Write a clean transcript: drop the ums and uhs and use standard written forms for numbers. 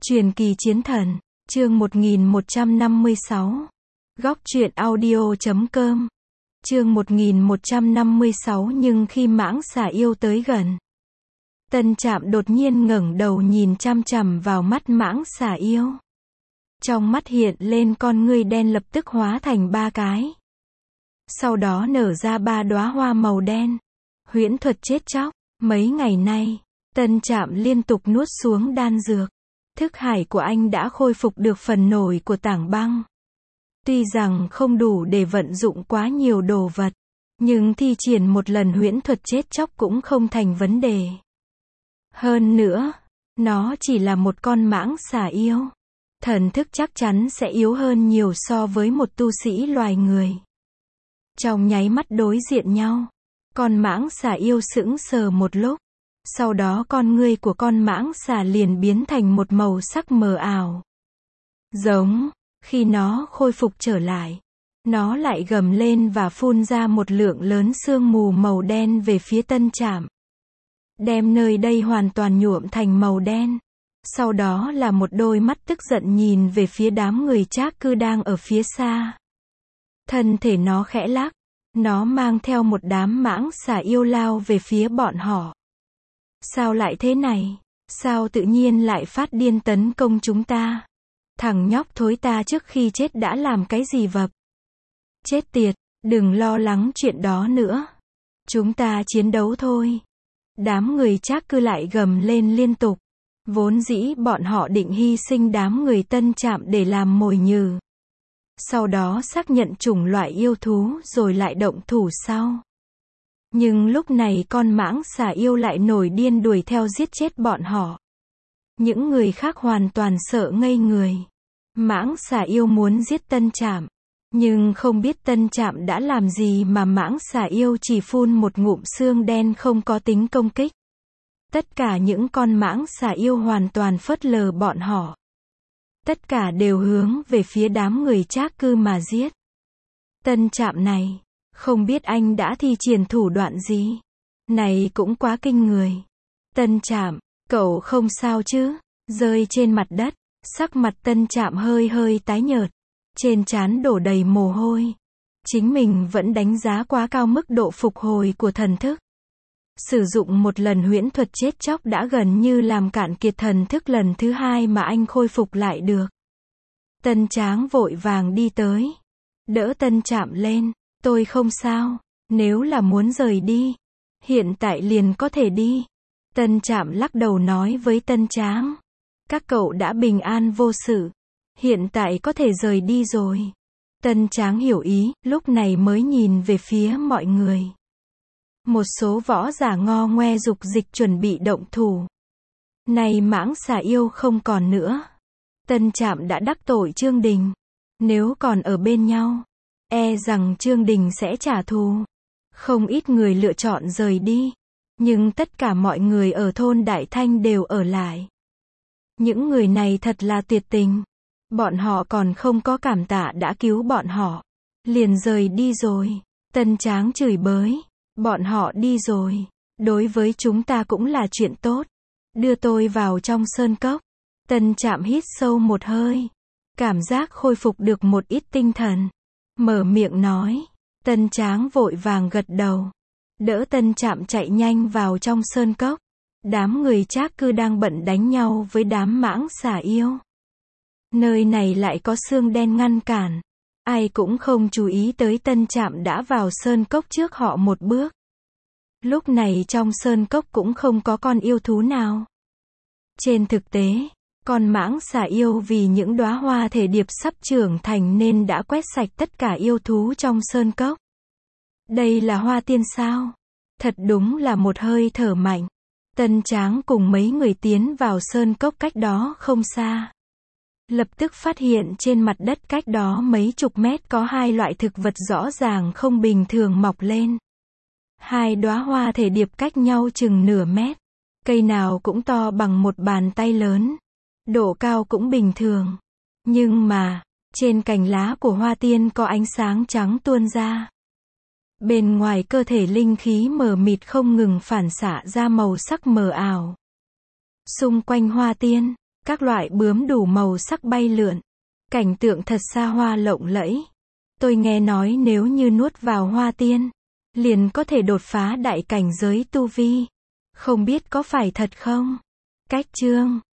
Truyền kỳ chiến thần, chương 1156. Góc truyện audio.com. Chương 1156. Nhưng khi mãng xà yêu tới gần, Tân Trạm đột nhiên ngẩng đầu nhìn chằm chằm vào mắt mãng xà yêu. Trong mắt hiện lên con ngươi đen lập tức hóa thành 3 cái. Sau đó nở ra 3 đóa hoa màu đen. Huyễn thuật chết chóc. Mấy ngày nay, Tân Trạm liên tục nuốt xuống đan dược. Thức hải của anh đã khôi phục được phần nổi của tảng băng. Tuy rằng không đủ để vận dụng quá nhiều đồ vật, nhưng thi triển một lần huyễn thuật chết chóc cũng không thành vấn đề. Hơn nữa, nó chỉ là một con mãng xà yêu. Thần thức chắc chắn sẽ yếu hơn nhiều so với một tu sĩ loài người. Trong nháy mắt đối diện nhau, con mãng xà yêu sững sờ một lúc. Sau đó con ngươi của con mãng xà liền biến thành một màu sắc mờ ảo. Giống, khi nó khôi phục trở lại, nó lại gầm lên và phun ra một lượng lớn sương mù màu đen về phía Tân Trạm. Đem nơi đây hoàn toàn nhuộm thành màu đen. Sau đó là một đôi mắt tức giận nhìn về phía đám người trác cư đang ở phía xa. Thân thể nó khẽ lắc, nó mang theo một đám mãng xà yêu lao về phía bọn họ. Sao lại thế này? Sao tự nhiên lại phát điên tấn công chúng ta? Thằng nhóc thối ta trước khi chết đã làm cái gì vập? Chết tiệt, đừng lo lắng chuyện đó nữa. Chúng ta chiến đấu thôi. Đám người trác cư lại gầm lên liên tục. Vốn dĩ bọn họ định hy sinh đám người Tân Trạm để làm mồi nhử. Sau đó xác nhận chủng loại yêu thú rồi lại động thủ sau. Nhưng lúc này con mãng xà yêu lại nổi điên đuổi theo giết chết bọn họ. Những người khác hoàn toàn sợ ngây người. Mãng xà yêu muốn giết Tân Trạm, nhưng không biết Tân Trạm đã làm gì mà mãng xà yêu chỉ phun một ngụm xương đen không có tính công kích. Tất cả những con mãng xà yêu hoàn toàn phớt lờ bọn họ. Tất cả đều hướng về phía đám người trác cư mà giết. Tân Trạm này, không biết anh đã thi triển thủ đoạn gì. Này cũng quá kinh người. Tân Trạm, cậu không sao chứ? Rơi trên mặt đất, sắc mặt Tân Trạm hơi hơi tái nhợt. Trên trán đổ đầy mồ hôi. Chính mình vẫn đánh giá quá cao mức độ phục hồi của thần thức. Sử dụng một lần huyễn thuật chết chóc đã gần như làm cạn kiệt thần thức lần thứ 2 mà anh khôi phục lại được. Tân Tráng vội vàng đi tới, đỡ Tân Trạm lên. Tôi không sao, nếu là muốn rời đi, hiện tại liền có thể đi. Tân Trạm lắc đầu nói với Tân Tráng. Các cậu đã bình an vô sự, hiện tại có thể rời đi rồi. Tân Tráng hiểu ý, lúc này mới nhìn về phía mọi người. Một số võ giả ngo ngoe dục dịch chuẩn bị động thủ. Này mãng xà yêu không còn nữa. Tân Trạm đã đắc tội Trương Đình. Nếu còn ở bên nhau, e rằng Trương Đình sẽ trả thù. Không ít người lựa chọn rời đi. Nhưng tất cả mọi người ở thôn Đại Thanh đều ở lại. Những người này thật là tuyệt tình. Bọn họ còn không có cảm tạ đã cứu bọn họ. Liền rời đi rồi. Tân Tráng chửi bới. Bọn họ đi rồi. Đối với chúng ta cũng là chuyện tốt. Đưa tôi vào trong sơn cốc. Tân Trạm hít sâu một hơi. Cảm giác khôi phục được một ít tinh thần. Mở miệng nói. Tân Tráng vội vàng gật đầu. Đỡ Tân Trạm chạy nhanh vào trong sơn cốc. Đám người trác cư đang bận đánh nhau với đám mãng xà yêu. Nơi này lại có xương đen ngăn cản. Ai cũng không chú ý tới Tân Trạm đã vào sơn cốc trước họ một bước. Lúc này trong sơn cốc cũng không có con yêu thú nào. Trên thực tế, con mãng xà yêu vì những đóa hoa thể điệp sắp trưởng thành nên đã quét sạch tất cả yêu thú trong sơn cốc. Đây là hoa tiên sao? Thật đúng là một hơi thở mạnh. Tân Tráng cùng mấy người tiến vào sơn cốc cách đó không xa. Lập tức phát hiện trên mặt đất cách đó mấy chục mét có 2 loại thực vật rõ ràng không bình thường mọc lên. 2 đóa hoa thể điệp cách nhau chừng nửa mét. Cây nào cũng to bằng một bàn tay lớn. Độ cao cũng bình thường. Nhưng mà, trên cành lá của hoa tiên có ánh sáng trắng tuôn ra. Bên ngoài cơ thể linh khí mờ mịt không ngừng phản xạ ra màu sắc mờ ảo. Xung quanh hoa tiên, Các loại bướm đủ màu sắc bay lượn. Cảnh tượng thật xa hoa lộng lẫy. Tôi nghe nói nếu như nuốt vào hoa tiên, liền có thể đột phá đại cảnh giới tu vi. Không biết có phải thật không? Cách chương